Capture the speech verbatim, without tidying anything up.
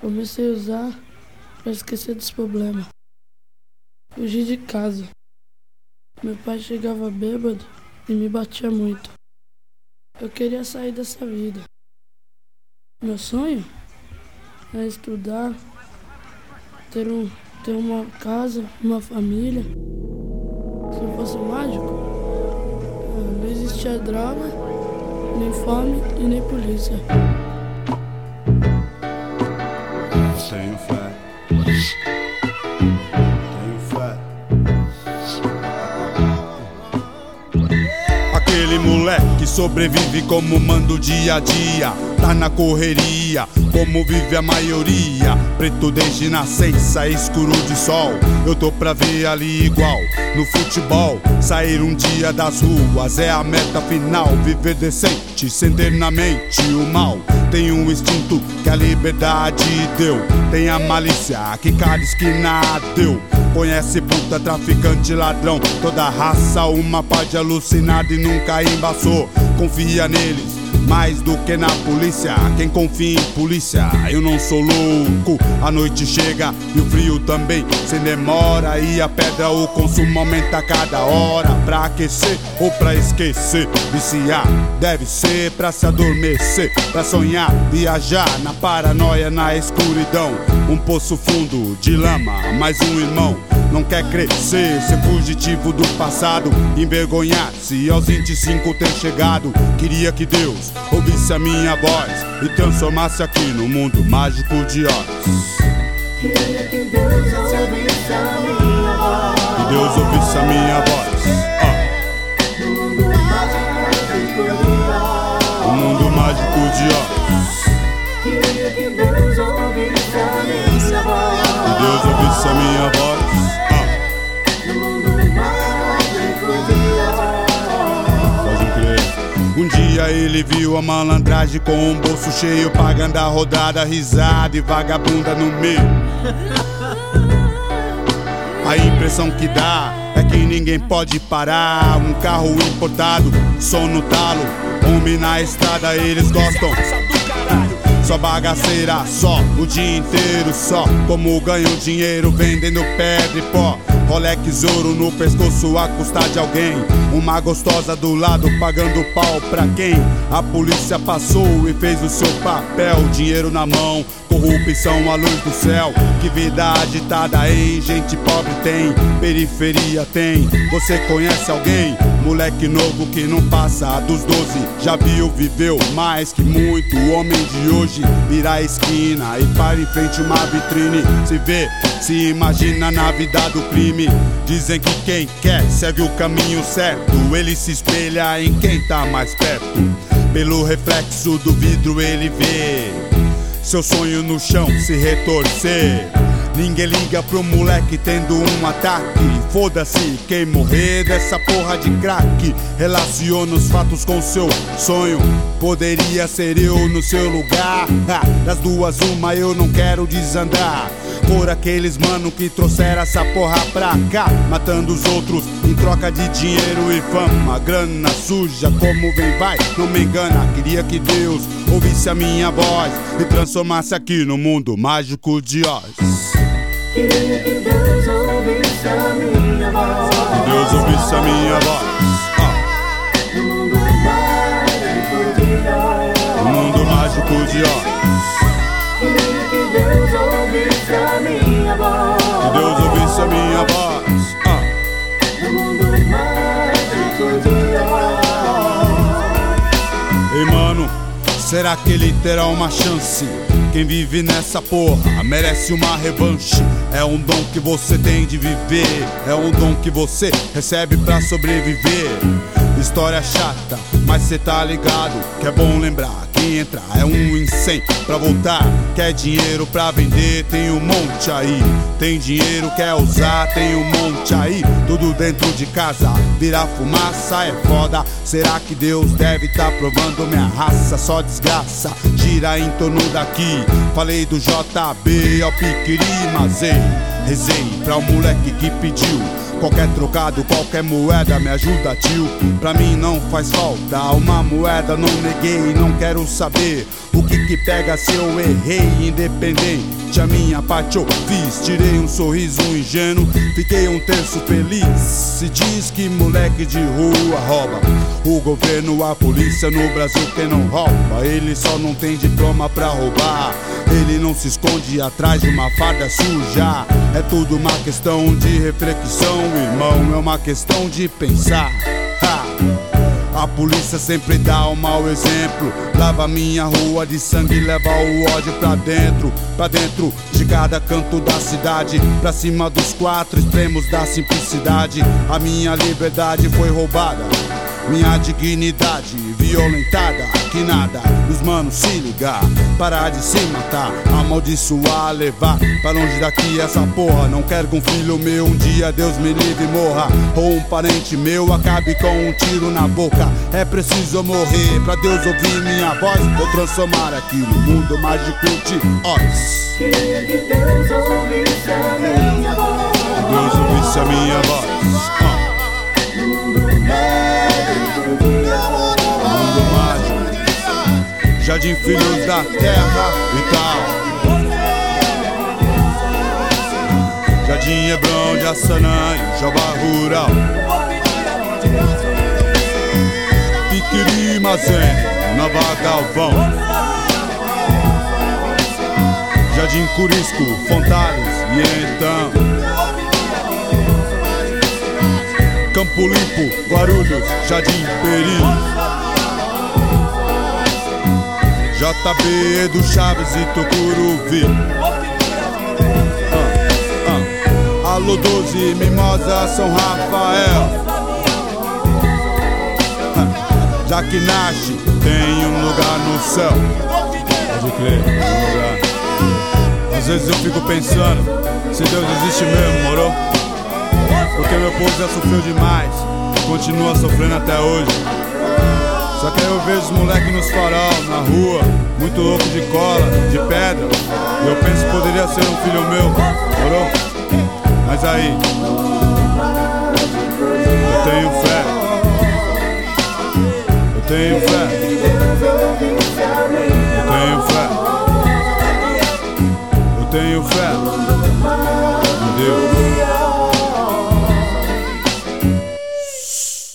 Comecei a usar para esquecer dos problemas. Fugi de casa. Meu pai chegava bêbado e me batia muito. Eu queria sair dessa vida. Meu sonho é estudar, ter, um, ter uma casa, uma família. Se eu fosse mágico, não existia droga, nem fome e nem polícia. Tenho fé. Tenho fé. Aquele moleque sobrevive como manda o dia a dia. Tá na correria, como vive a maioria. Preto desde nascença, escuro de sol. Eu tô pra ver ali igual no futebol. Sair um dia das ruas é a meta final. Viver decente, sem ter na mente o mal. Tem um instinto que a liberdade deu. Tem a malícia que cada esquina deu. Conhece puta, traficante, ladrão. Toda raça, uma pá de alucinado e nunca embaçou. Confia neles mais do que na polícia. Quem confia em polícia, eu não sou louco. A noite chega e o frio também, sem demora. E a pedra, o consumo aumenta a cada hora. Pra aquecer ou pra esquecer. Viciar deve ser pra se adormecer, pra sonhar, viajar na paranoia, na escuridão. Um poço fundo de lama, mais um irmão. Não quer crescer, ser fugitivo do passado, envergonhar-se aos vinte e cinco ter chegado. Queria que Deus ouvisse a minha voz e transformasse aqui no mundo mágico de Oz. Queria que Deus ouvisse a minha voz. Que Deus ouvisse a minha voz. No mundo mágico de Oz. O mundo mágico de Oz. Queria que Deus ouvisse a minha voz. Que Deus ouvisse a minha voz. Um dia ele viu a malandragem com um bolso cheio, pagando a rodada, risada e vagabunda no meio. A impressão que dá é que ninguém pode parar. Um carro importado, som no talo, homem na estrada, eles gostam. Só bagaceira, só o dia inteiro, só como ganham dinheiro vendendo pedra e pó. Rolex ouro no pescoço a custa de alguém. Uma gostosa do lado pagando pau pra quem? A polícia passou e fez o seu papel. Dinheiro na mão, corrupção à luz do céu. Que vida agitada, hein? Gente pobre tem, periferia tem. Você conhece alguém? Moleque novo que não passa dos doze. Já viu, viveu mais que muito. O homem de hoje vira a esquina e para em frente uma vitrine. Se vê, se imagina na vida do crime. Dizem que quem quer segue o caminho certo. Ele se espelha em quem tá mais perto. Pelo reflexo do vidro ele vê seu sonho no chão se retorcer. Ninguém liga pro moleque tendo um ataque. Foda-se quem morrer dessa porra de crack. Relaciona os fatos com seu sonho. Poderia ser eu no seu lugar. Ha, das duas uma eu não quero desandar por aqueles mano que trouxeram essa porra pra cá, matando os outros em troca de dinheiro e fama. Grana suja como vem vai, não me engana. Queria que Deus ouvisse a minha voz e transformasse aqui no mundo mágico de Oz. Queria que Deus ouvisse a minha voz. Que Deus ouvisse a minha voz. No mundo mágico de Oz. O mundo mágico de Oz. Queria que Deus ouvisse a minha voz. Que Deus ouvisse a minha voz. No mundo mágico de Oz. Ei mano, será que ele terá uma chance? Quem vive nessa porra merece uma revanche. É um dom que você tem de viver, é um dom que você recebe pra sobreviver. História chata, mas cê tá ligado que é bom lembrar. Quem entra é um em cem pra voltar. Quer dinheiro pra vender, tem um monte aí. Tem dinheiro, quer usar, tem um monte aí. Tudo dentro de casa, virar fumaça é foda. Será que Deus deve tá provando minha raça? Só desgraça, gira em torno daqui. Falei do J B ao Piquiri, mas ei, rezei pra o moleque que pediu. Qualquer trocado, qualquer moeda me ajuda, tio. Pra mim não faz falta uma moeda, não neguei, não quero saber. O que que pega se eu errei? Independente, a minha parte eu fiz. Tirei um sorriso ingênuo, fiquei um terço feliz. Se diz que moleque de rua rouba, o governo, a polícia no Brasil quem não rouba. Ele só não tem diploma pra roubar, ele não se esconde atrás de uma farda suja. É tudo uma questão de reflexão, irmão, é uma questão de pensar. Ha! A polícia sempre dá um mau exemplo, lava minha rua de sangue, leva o ódio pra dentro, pra dentro de cada canto da cidade, pra cima dos quatro extremos da simplicidade. A minha liberdade foi roubada, minha dignidade violentada. Que nada, os manos se ligar, parar de se matar, amaldiçoar, levar pra longe daqui essa porra. Não quero que um filho meu um dia, Deus me livre, morra, ou um parente meu acabe com um tiro na boca. É preciso eu morrer pra Deus ouvir minha voz, vou transformar aqui no mundo mágico de Oz. Queria que Deus ouvisse a minha voz. Deus ouvisse a minha voz. uh. Mundo mágico de amor. Mundo mágico, Jardim Filhos da Terra e tal. Jardim Hebron de Assanã e Jabá Rural. Piquiri Mazem, Nova Galvão. Jardim Curisco, Fontales e então Campo Limpo, Guarulhos, Jardim Peri. J B do Chaves e Tucuruvi. ah, ah. Alô doze, Mimosa, São Rafael. ah. Já que nasce, tem um lugar no céu. Pode crer, tem um lugar. Às vezes eu fico pensando, se Deus existe mesmo, moro? Porque meu povo já sofreu demais, continua sofrendo até hoje. Só que aí eu vejo os moleques nos farol, na rua, muito louco de cola, de pedra. E eu penso que poderia ser um filho meu, morou? Mas aí, eu tenho fé, eu tenho fé.